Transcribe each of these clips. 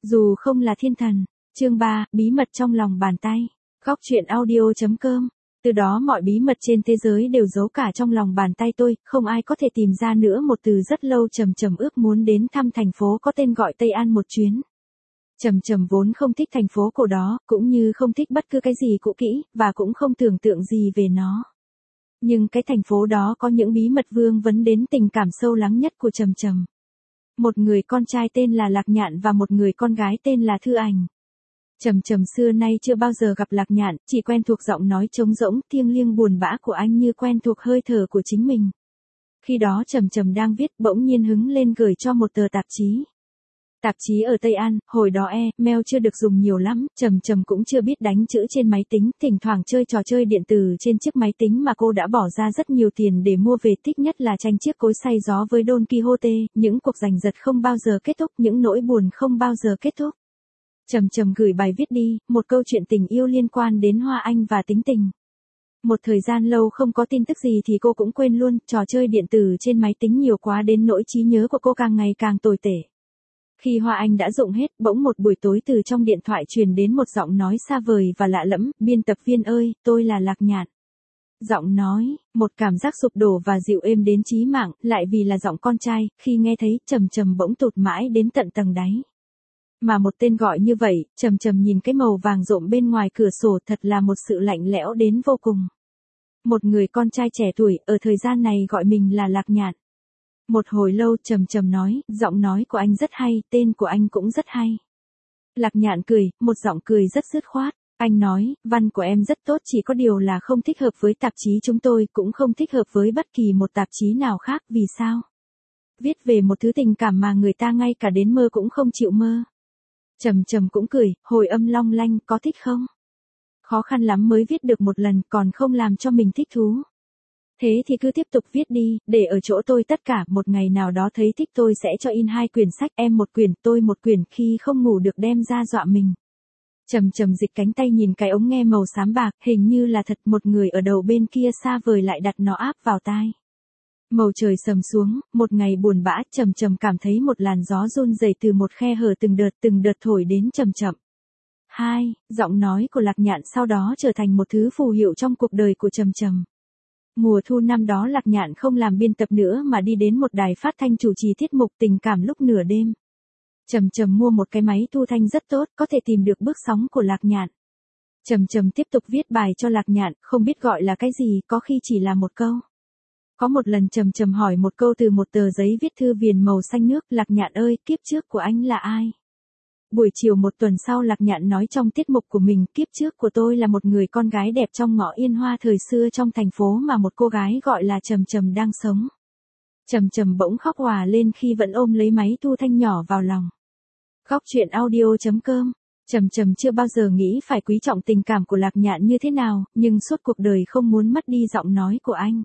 Dù không là thiên thần. Chương 3, bí mật trong lòng bàn tay. Góc truyện audio.com. Từ đó mọi bí mật trên thế giới đều giấu cả trong lòng bàn tay tôi, không ai có thể tìm ra nữa. Một từ rất lâu Trầm Trầm ước muốn đến thăm thành phố có tên gọi Tây An một chuyến. Trầm Trầm vốn không thích thành phố cổ đó, cũng như không thích bất cứ cái gì cũ kỹ, và cũng không tưởng tượng gì về nó. Nhưng cái thành phố đó có những bí mật vương vấn đến tình cảm sâu lắng nhất của Trầm Trầm. Một người con trai tên là Lạc Nhạn và một người con gái tên là Thư Ảnh. Trầm Trầm xưa nay chưa bao giờ gặp Lạc Nhạn, chỉ quen thuộc giọng nói trống rỗng, thiêng liêng buồn bã của anh như quen thuộc hơi thở của chính mình. Khi đó Trầm Trầm đang viết, bỗng nhiên hứng lên gửi cho một tờ tạp chí. Tạp chí ở Tây An, hồi đó mail chưa được dùng nhiều lắm, Trầm Trầm cũng chưa biết đánh chữ trên máy tính, thỉnh thoảng chơi trò chơi điện tử trên chiếc máy tính mà cô đã bỏ ra rất nhiều tiền để mua về, thích nhất là tranh chiếc cối xay gió với Don Quixote, những cuộc giành giật không bao giờ kết thúc, những nỗi buồn không bao giờ kết thúc. Trầm Trầm gửi bài viết đi, một câu chuyện tình yêu liên quan đến Hoa Anh và tính tình. Một thời gian lâu không có tin tức gì thì cô cũng quên luôn, trò chơi điện tử trên máy tính nhiều quá đến nỗi trí nhớ của cô càng ngày càng tồi tệ. Khi Hoa Anh đã dụng hết, bỗng một buổi tối từ trong điện thoại truyền đến một giọng nói xa vời và lạ lẫm, biên tập viên ơi, tôi là Lạc Nhạn. Giọng nói, một cảm giác sụp đổ và dịu êm đến chí mạng, lại vì là giọng con trai, khi nghe thấy, Trầm Trầm bỗng tụt mãi đến tận tầng đáy. Mà một tên gọi như vậy, Trầm Trầm nhìn cái màu vàng rộm bên ngoài cửa sổ thật là một sự lạnh lẽo đến vô cùng. Một người con trai trẻ tuổi, ở thời gian này gọi mình là Lạc Nhạn. Một hồi lâu Trầm Trầm nói, giọng nói của anh rất hay, tên của anh cũng rất hay. Lạc Nhạn cười, một giọng cười rất dứt khoát. Anh nói, văn của em rất tốt, chỉ có điều là không thích hợp với tạp chí chúng tôi, cũng không thích hợp với bất kỳ một tạp chí nào khác, vì sao? Viết về một thứ tình cảm mà người ta ngay cả đến mơ cũng không chịu mơ. Trầm Trầm cũng cười, hồi âm long lanh, có thích không? Khó khăn lắm mới viết được một lần, còn không làm cho mình thích thú. Thế thì cứ tiếp tục viết đi, để ở chỗ tôi tất cả, một ngày nào đó thấy thích tôi sẽ cho in 2 quyển sách, em một quyển, tôi một quyển, khi không ngủ được đem ra dọa mình. Trầm Trầm dịch cánh tay nhìn cái ống nghe màu xám bạc, hình như là thật, một người ở đầu bên kia xa vời lại đặt nó áp vào tai. Màu trời sầm xuống, một ngày buồn bã, Trầm Trầm cảm thấy một làn gió run rẩy từ một khe hở từng đợt thổi đến chậm chậm. Giọng nói của Lạc Nhạn sau đó trở thành một thứ phù hiệu trong cuộc đời của Trầm Trầm. Mùa thu năm đó Lạc Nhạn không làm biên tập nữa mà đi đến một đài phát thanh chủ trì tiết mục tình cảm lúc nửa đêm. Trầm Trầm mua một cái máy thu thanh rất tốt, có thể tìm được bước sóng của Lạc Nhạn. Trầm Trầm tiếp tục viết bài cho Lạc Nhạn, không biết gọi là cái gì, có khi chỉ là một câu. Có một lần Trầm Trầm hỏi một câu từ một tờ giấy viết thư viền màu xanh nước, Lạc Nhạn ơi, kiếp trước của anh là ai? Buổi chiều một tuần sau Lạc Nhạn nói trong tiết mục của mình, kiếp trước của tôi là một người con gái đẹp trong ngõ Yên Hoa thời xưa trong thành phố mà một cô gái gọi là Trầm Trầm đang sống. Trầm Trầm bỗng khóc òa lên khi vẫn ôm lấy máy thu thanh nhỏ vào lòng. Góc truyện audio.com. Trầm Trầm chưa bao giờ nghĩ phải quý trọng tình cảm của Lạc Nhạn như thế nào, nhưng suốt cuộc đời không muốn mất đi giọng nói của anh.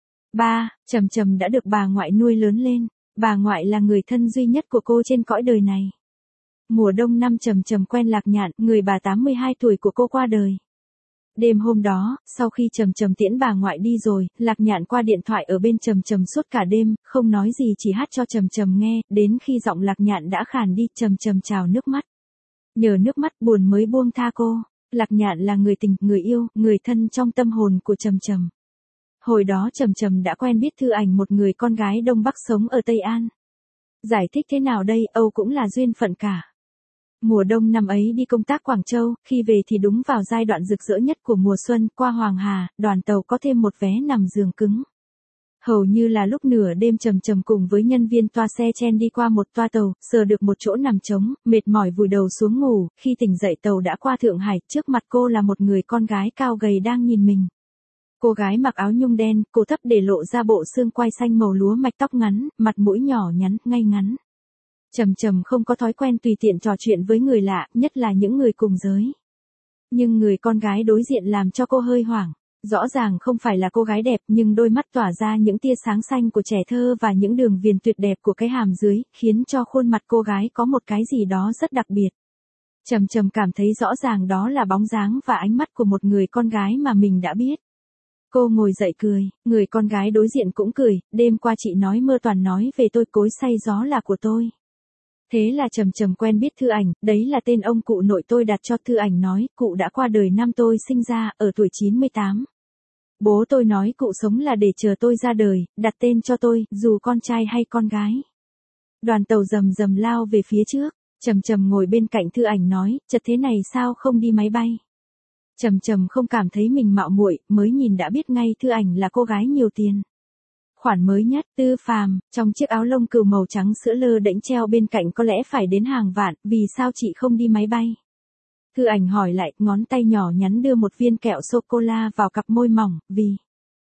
Trầm Trầm đã được bà ngoại nuôi lớn lên, bà ngoại là người thân duy nhất của cô trên cõi đời này. Mùa đông năm Trầm Trầm quen Lạc Nhạn, người bà 82 tuổi của cô qua đời. Đêm hôm đó, sau khi Trầm Trầm tiễn bà ngoại đi rồi, Lạc Nhạn qua điện thoại ở bên Trầm Trầm suốt cả đêm, không nói gì chỉ hát cho Trầm Trầm nghe, đến khi giọng Lạc Nhạn đã khàn đi, Trầm Trầm trào nước mắt. Nhờ nước mắt buồn mới buông tha cô. Lạc Nhạn là người tình, người yêu, người thân trong tâm hồn của Trầm Trầm. Hồi đó Trầm Trầm đã quen biết Thư Ảnh, một người con gái Đông Bắc sống ở Tây An. Giải thích thế nào đây, Âu cũng là duyên phận cả. Mùa đông năm ấy đi công tác Quảng Châu, khi về thì đúng vào giai đoạn rực rỡ nhất của mùa xuân, qua Hoàng Hà, đoàn tàu có thêm một vé nằm giường cứng. Hầu như là lúc nửa đêm Trầm Trầm cùng với nhân viên toa xe chen đi qua một toa tàu, sờ được một chỗ nằm trống, mệt mỏi vùi đầu xuống ngủ, khi tỉnh dậy tàu đã qua Thượng Hải, trước mặt cô là một người con gái cao gầy đang nhìn mình. Cô gái mặc áo nhung đen, cổ thấp để lộ ra bộ xương quai xanh màu lúa mạch, tóc ngắn, mặt mũi nhỏ nhắn, ngay ngắn. Trầm Trầm không có thói quen tùy tiện trò chuyện với người lạ, nhất là những người cùng giới. Nhưng người con gái đối diện làm cho cô hơi hoảng. Rõ ràng không phải là cô gái đẹp, nhưng đôi mắt tỏa ra những tia sáng xanh của trẻ thơ và những đường viền tuyệt đẹp của cái hàm dưới, khiến cho khuôn mặt cô gái có một cái gì đó rất đặc biệt. Trầm Trầm cảm thấy rõ ràng đó là bóng dáng và ánh mắt của một người con gái mà mình đã biết. Cô ngồi dậy cười, người con gái đối diện cũng cười, đêm qua chị nói mơ toàn nói về tôi, cối xay gió là của tôi. Thế là Trầm Trầm quen biết Thư Ảnh, đấy là tên ông cụ nội tôi đặt cho. Thư Ảnh nói, cụ đã qua đời năm tôi sinh ra, ở tuổi 98. Bố tôi nói cụ sống là để chờ tôi ra đời, đặt tên cho tôi, dù con trai hay con gái. Đoàn tàu rầm rầm lao về phía trước, Trầm Trầm ngồi bên cạnh Thư Ảnh nói, chật thế này sao không đi máy bay. Trầm Trầm không cảm thấy mình mạo muội, mới nhìn đã biết ngay Thư Ảnh là cô gái nhiều tiền. Khoản mới nhất, Tư Phàm, trong chiếc áo lông cừu màu trắng sữa lơ đễnh treo bên cạnh có lẽ phải đến hàng vạn, vì sao chị không đi máy bay? Thư Ảnh hỏi lại, ngón tay nhỏ nhắn đưa một viên kẹo sô-cô-la vào cặp môi mỏng, vì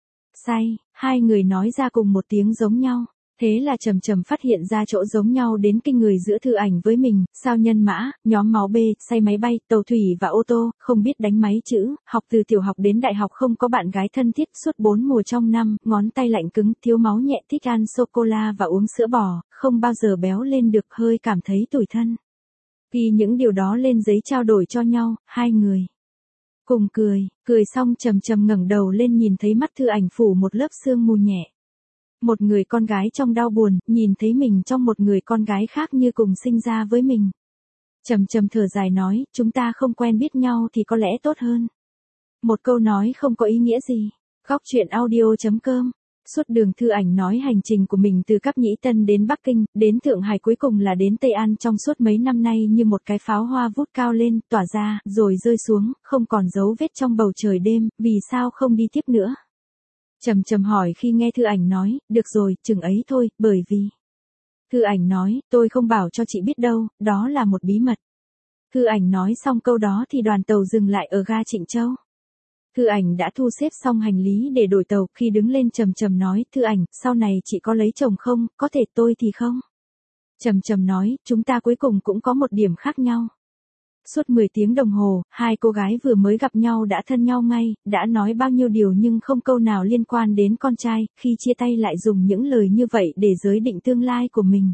say, hai người nói ra cùng một tiếng giống nhau. Thế là Trầm Trầm phát hiện ra chỗ giống nhau đến kinh người giữa Thư Ảnh với mình, sao nhân mã, nhóm máu B, say máy bay, tàu thủy và ô tô, không biết đánh máy chữ, học từ tiểu học đến đại học không có bạn gái thân thiết suốt 4 mùa trong năm, ngón tay lạnh cứng, thiếu máu nhẹ, thích ăn sô-cô-la và uống sữa bò, không bao giờ béo lên được, hơi cảm thấy tủi thân. Ghi những điều đó lên giấy trao đổi cho nhau, hai người cùng cười xong Trầm Trầm ngẩng đầu lên nhìn thấy mắt Thư Ảnh phủ một lớp sương mù nhẹ. Một người con gái trong đau buồn, nhìn thấy mình trong một người con gái khác như cùng sinh ra với mình. Trầm Trầm thở dài nói, chúng ta không quen biết nhau thì có lẽ tốt hơn. Một câu nói không có ý nghĩa gì. Góc truyện audio.com. Suốt đường Thư Ảnh nói hành trình của mình từ Cáp Nhĩ Tân đến Bắc Kinh, đến Thượng Hải cuối cùng là đến Tây An trong suốt mấy năm nay như một cái pháo hoa vút cao lên, tỏa ra, rồi rơi xuống, không còn dấu vết trong bầu trời đêm, vì sao không đi tiếp nữa? Trầm Trầm hỏi khi nghe Thư Ảnh nói, được rồi, chừng ấy thôi, bởi vì. Thư Ảnh nói, tôi không bảo cho chị biết đâu, đó là một bí mật. Thư Ảnh nói xong câu đó thì đoàn tàu dừng lại ở ga Trịnh Châu. Thư Ảnh đã thu xếp xong hành lý để đổi tàu, khi đứng lên Trầm Trầm nói, Thư Ảnh, sau này chị có lấy chồng không, có thể tôi thì không. Trầm Trầm nói, chúng ta cuối cùng cũng có một điểm khác nhau. Suốt 10 tiếng đồng hồ, hai cô gái vừa mới gặp nhau đã thân nhau ngay, đã nói bao nhiêu điều nhưng không câu nào liên quan đến con trai, khi chia tay lại dùng những lời như vậy để giới định tương lai của mình.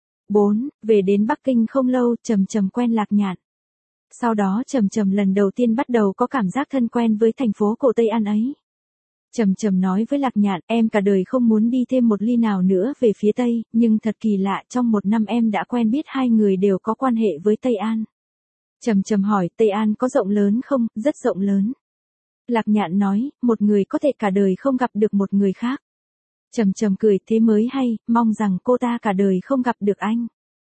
4. Về đến Bắc Kinh không lâu, Trầm Trầm quen Lạc Nhạn. Sau đó Trầm Trầm lần đầu tiên bắt đầu có cảm giác thân quen với thành phố cổ Tây An ấy. Trầm Trầm nói với Lạc Nhạn, em cả đời không muốn đi thêm một ly nào nữa về phía Tây, nhưng thật kỳ lạ trong một năm em đã quen biết hai người đều có quan hệ với Tây An. Trầm Trầm hỏi, Tây An có rộng lớn không? Rất rộng lớn. Lạc Nhạn nói, một người có thể cả đời không gặp được một người khác. Trầm Trầm cười, thế mới hay, mong rằng cô ta cả đời không gặp được anh.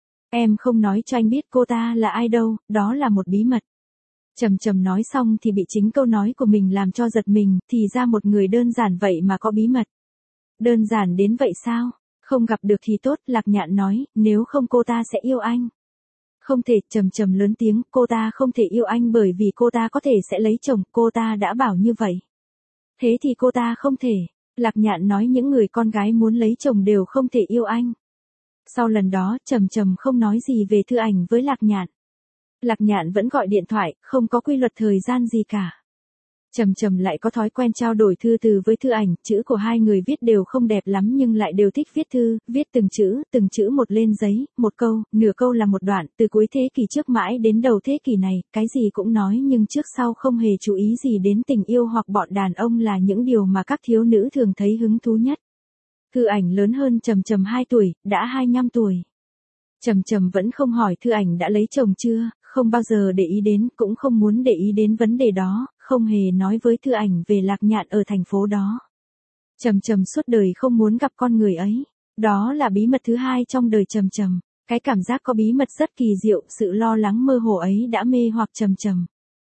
Em không nói cho anh biết cô ta là ai đâu, đó là một bí mật. Trầm Trầm nói xong thì bị chính câu nói của mình làm cho giật mình, thì ra một người đơn giản vậy mà có bí mật. Đơn giản đến vậy sao? Không gặp được thì tốt, Lạc Nhạn nói, nếu không cô ta sẽ yêu anh. Không thể, Trầm Trầm lớn tiếng, cô ta không thể yêu anh bởi vì cô ta có thể sẽ lấy chồng, cô ta đã bảo như vậy. Thế thì cô ta không thể. Lạc Nhạn nói những người con gái muốn lấy chồng đều không thể yêu anh. Sau lần đó, Trầm Trầm không nói gì về Thư Ảnh với Lạc Nhạn. Lạc Nhạn vẫn gọi điện thoại, không có quy luật thời gian gì cả. Trầm Trầm lại có thói quen trao đổi thư từ với Thư Ảnh, chữ của hai người viết đều không đẹp lắm nhưng lại đều thích viết thư, viết từng chữ một lên giấy, một câu, nửa câu là một đoạn, từ cuối thế kỷ trước mãi đến đầu thế kỷ này, cái gì cũng nói nhưng trước sau không hề chú ý gì đến tình yêu hoặc bọn đàn ông là những điều mà các thiếu nữ thường thấy hứng thú nhất. Thư Ảnh lớn hơn Trầm Trầm 2 tuổi, đã 25 tuổi. Trầm Trầm vẫn không hỏi Thư Ảnh đã lấy chồng chưa, không bao giờ để ý đến, cũng không muốn để ý đến vấn đề đó, không hề nói với Thư Ảnh về Lạc Nhạn ở thành phố đó. Trầm Trầm suốt đời không muốn gặp con người ấy. Đó là bí mật thứ hai trong đời Trầm Trầm. Cái cảm giác có bí mật rất kỳ diệu, sự lo lắng mơ hồ ấy đã mê hoặc Trầm Trầm.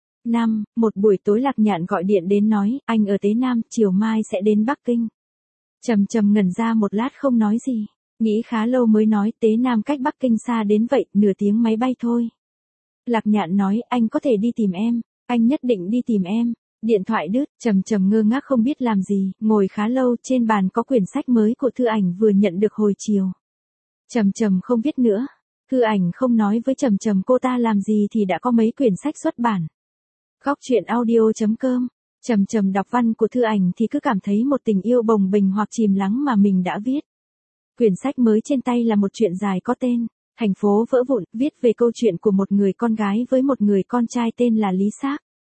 5. Một buổi tối Lạc Nhạn gọi điện đến nói, anh ở Tế Nam, chiều mai sẽ đến Bắc Kinh. Trầm Trầm ngẩn ra một lát không nói gì. Nghĩ khá lâu mới nói, Tế Nam cách Bắc Kinh xa đến vậy, nửa tiếng máy bay thôi. Lạc Nhạn nói, anh có thể đi tìm em, anh nhất định đi tìm em. Điện thoại đứt, Trầm Trầm ngơ ngác không biết làm gì, ngồi khá lâu, trên bàn có quyển sách mới của Thư Ảnh vừa nhận được hồi chiều. Trầm Trầm không biết nữa. Thư Ảnh không nói với Trầm Trầm cô ta làm gì thì đã có mấy quyển sách xuất bản. Góc truyện audio.com. Trầm Trầm đọc văn của Thư Ảnh thì cứ cảm thấy một tình yêu bồng bềnh hoặc chìm lắng mà mình đã viết. Quyển sách mới trên tay là một chuyện dài có tên Thành phố vỡ vụn, viết về câu chuyện của một người con gái với một người con trai tên là Lý Xác.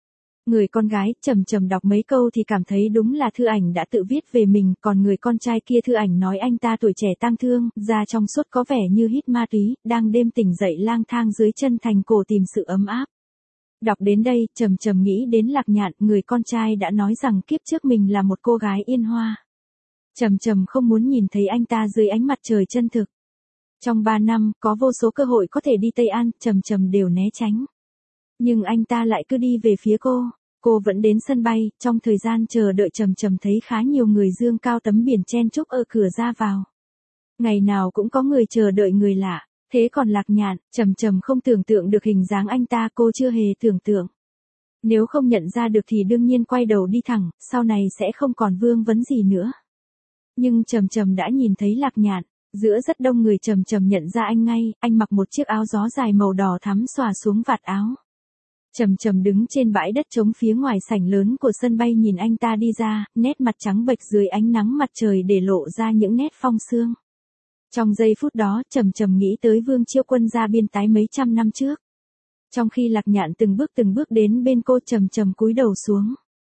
Người con gái, Trầm Trầm đọc mấy câu thì cảm thấy đúng là Thư Ảnh đã tự viết về mình, còn người con trai kia Thư Ảnh nói anh ta tuổi trẻ tang thương, da trong suốt có vẻ như hít ma túy, đang đêm tỉnh dậy lang thang dưới chân thành cổ tìm sự ấm áp. Đọc đến đây, Trầm Trầm nghĩ đến Lạc Nhạn, người con trai đã nói rằng kiếp trước mình là một cô gái yên hoa. Trầm Trầm không muốn nhìn thấy anh ta dưới ánh mặt trời chân thực. Trong 3 năm, có vô số cơ hội có thể đi Tây An, Trầm Trầm đều né tránh. Nhưng anh ta lại cứ đi về phía cô. Cô vẫn đến sân bay, trong thời gian chờ đợi Trầm Trầm thấy khá nhiều người dương cao tấm biển chen chúc ở cửa ra vào. Ngày nào cũng có người chờ đợi người lạ. Thế còn Lạc Nhạn, Trầm Trầm không tưởng tượng được hình dáng anh ta, cô chưa hề tưởng tượng. Nếu không nhận ra được thì đương nhiên quay đầu đi thẳng, sau này sẽ không còn vương vấn gì nữa. Nhưng Trầm Trầm đã nhìn thấy Lạc Nhạn, giữa rất đông người Trầm Trầm nhận ra anh ngay, anh mặc một chiếc áo gió dài màu đỏ thắm xòa xuống vạt áo. Trầm Trầm đứng trên bãi đất trống phía ngoài sảnh lớn của sân bay nhìn anh ta đi ra, nét mặt trắng bệch dưới ánh nắng mặt trời để lộ ra những nét phong sương. Trong giây phút đó, Trầm Trầm nghĩ tới Vương Chiêu Quân ra biên tái mấy trăm năm trước. Trong khi Lạc Nhạn từng bước đến bên cô, Trầm Trầm cúi đầu xuống.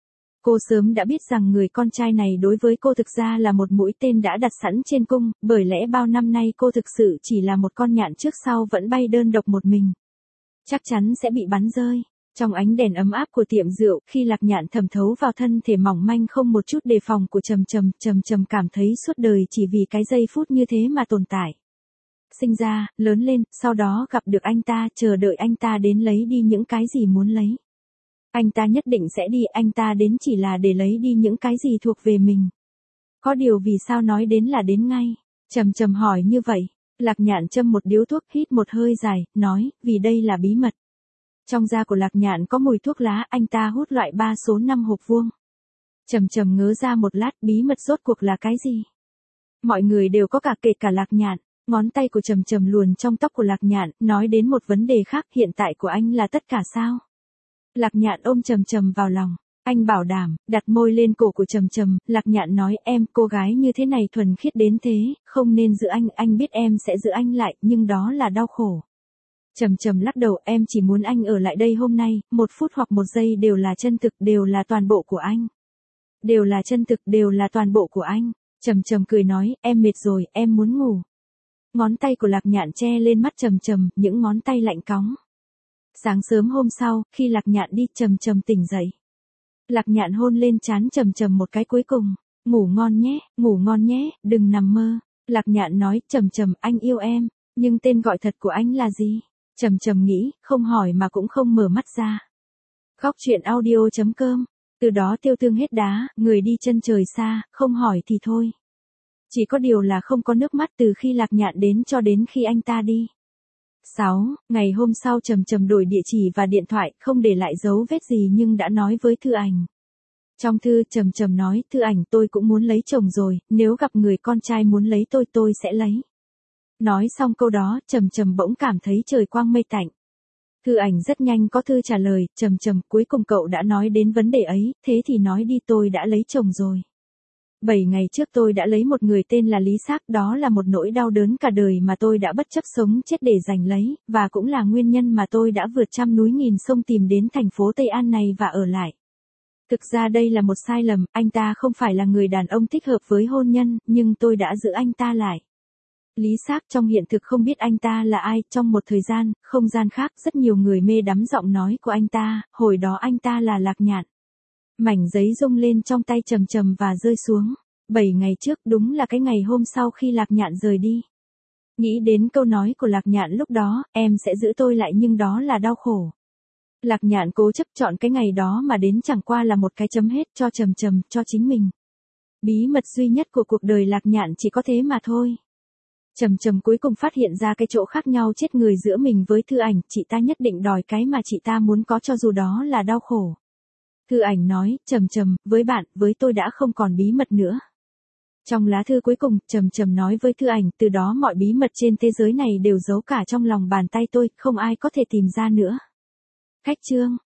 Cô sớm đã biết rằng người con trai này đối với cô thực ra là một mũi tên đã đặt sẵn trên cung, bởi lẽ bao năm nay cô thực sự chỉ là một con nhạn trước sau vẫn bay đơn độc một mình. Chắc chắn sẽ bị bắn rơi. Trong ánh đèn ấm áp của tiệm rượu, khi Lạc Nhạn thẩm thấu vào thân thể mỏng manh không một chút đề phòng của Trầm Trầm, Trầm Trầm cảm thấy suốt đời chỉ vì cái giây phút như thế mà tồn tại. Sinh ra, lớn lên, sau đó gặp được anh ta, chờ đợi anh ta đến lấy đi những cái gì muốn lấy. Anh ta nhất định sẽ đi, anh ta đến chỉ là để lấy đi những cái gì thuộc về mình. Có điều vì sao nói đến là đến ngay? Trầm Trầm hỏi như vậy. Lạc Nhạn châm một điếu thuốc, hít một hơi dài, nói, vì đây là bí mật. Trong da của Lạc Nhạn có mùi thuốc lá, anh ta hút loại 3 số 5 hộp vuông. Trầm Trầm ngớ ra một lát, bí mật rốt cuộc là cái gì? Mọi người đều có cả, kể cả Lạc Nhạn. Ngón tay của Trầm Trầm luồn trong tóc của Lạc Nhạn, nói đến một vấn đề khác, hiện tại của anh là tất cả sao? Lạc Nhạn ôm Trầm Trầm vào lòng. Anh bảo đảm, đặt môi lên cổ của Trầm Trầm, Lạc Nhạn nói, em, cô gái như thế này thuần khiết đến thế, không nên giữ anh biết em sẽ giữ anh lại, nhưng đó là đau khổ. Trầm Trầm lắc đầu, em chỉ muốn anh ở lại đây hôm nay, 1 phút hoặc 1 giây đều là chân thực, đều là toàn bộ của anh. Đều là chân thực, đều là toàn bộ của anh. Trầm Trầm cười nói, em mệt rồi, em muốn ngủ. Ngón tay của Lạc Nhạn che lên mắt Trầm Trầm, những ngón tay lạnh cóng. Sáng sớm hôm sau, khi Lạc Nhạn đi, Trầm Trầm tỉnh dậy. Lạc Nhạn hôn lên trán Trầm Trầm một cái cuối cùng. Ngủ ngon nhé, đừng nằm mơ. Lạc Nhạn nói, Trầm Trầm, anh yêu em, nhưng tên gọi thật của anh là gì? Trầm Trầm nghĩ, không hỏi mà cũng không mở mắt ra. Góc truyện audio.com. Từ đó tiêu tương hết đá, người đi chân trời xa, không hỏi thì thôi. Chỉ có điều là không có nước mắt từ khi Lạc Nhạn đến cho đến khi anh ta đi. 6. Ngày hôm sau Trầm Trầm đổi địa chỉ và điện thoại, không để lại dấu vết gì nhưng đã nói với Thư Ảnh. Trong thư, Trầm Trầm nói, Thư Ảnh, tôi cũng muốn lấy chồng rồi, nếu gặp người con trai muốn lấy tôi sẽ lấy. Nói xong câu đó, Trầm Trầm bỗng cảm thấy trời quang mây tạnh. Thư Ảnh rất nhanh có thư trả lời, Trầm Trầm, cuối cùng cậu đã nói đến vấn đề ấy, thế thì nói đi, tôi đã lấy chồng rồi. 7 ngày trước tôi đã lấy một người tên là Lý Xác, đó là một nỗi đau đớn cả đời mà tôi đã bất chấp sống chết để giành lấy, và cũng là nguyên nhân mà tôi đã vượt trăm núi nghìn sông tìm đến thành phố Tây An này và ở lại. Thực ra đây là một sai lầm, anh ta không phải là người đàn ông thích hợp với hôn nhân, nhưng tôi đã giữ anh ta lại. Lý Xác trong hiện thực không biết anh ta là ai, trong một thời gian, không gian khác rất nhiều người mê đắm giọng nói của anh ta, hồi đó anh ta là Lạc Nhạn. Mảnh giấy rung lên trong tay Trầm Trầm và rơi xuống. 7 ngày trước đúng là cái ngày hôm sau khi Lạc Nhạn rời đi. Nghĩ đến câu nói của Lạc Nhạn lúc đó, em sẽ giữ tôi lại nhưng đó là đau khổ. Lạc Nhạn cố chấp chọn cái ngày đó mà đến chẳng qua là một cái chấm hết cho Trầm Trầm, cho chính mình. Bí mật duy nhất của cuộc đời Lạc Nhạn chỉ có thế mà thôi. Trầm Trầm cuối cùng phát hiện ra cái chỗ khác nhau chết người giữa mình với Thư Ảnh, chị ta nhất định đòi cái mà chị ta muốn có cho dù đó là đau khổ. Thư Ảnh nói, Trầm Trầm, với bạn, với tôi đã không còn bí mật nữa. Trong lá thư cuối cùng, Trầm Trầm nói với Thư Ảnh, từ đó mọi bí mật trên thế giới này đều giấu cả trong lòng bàn tay tôi, không ai có thể tìm ra nữa. Khách chương.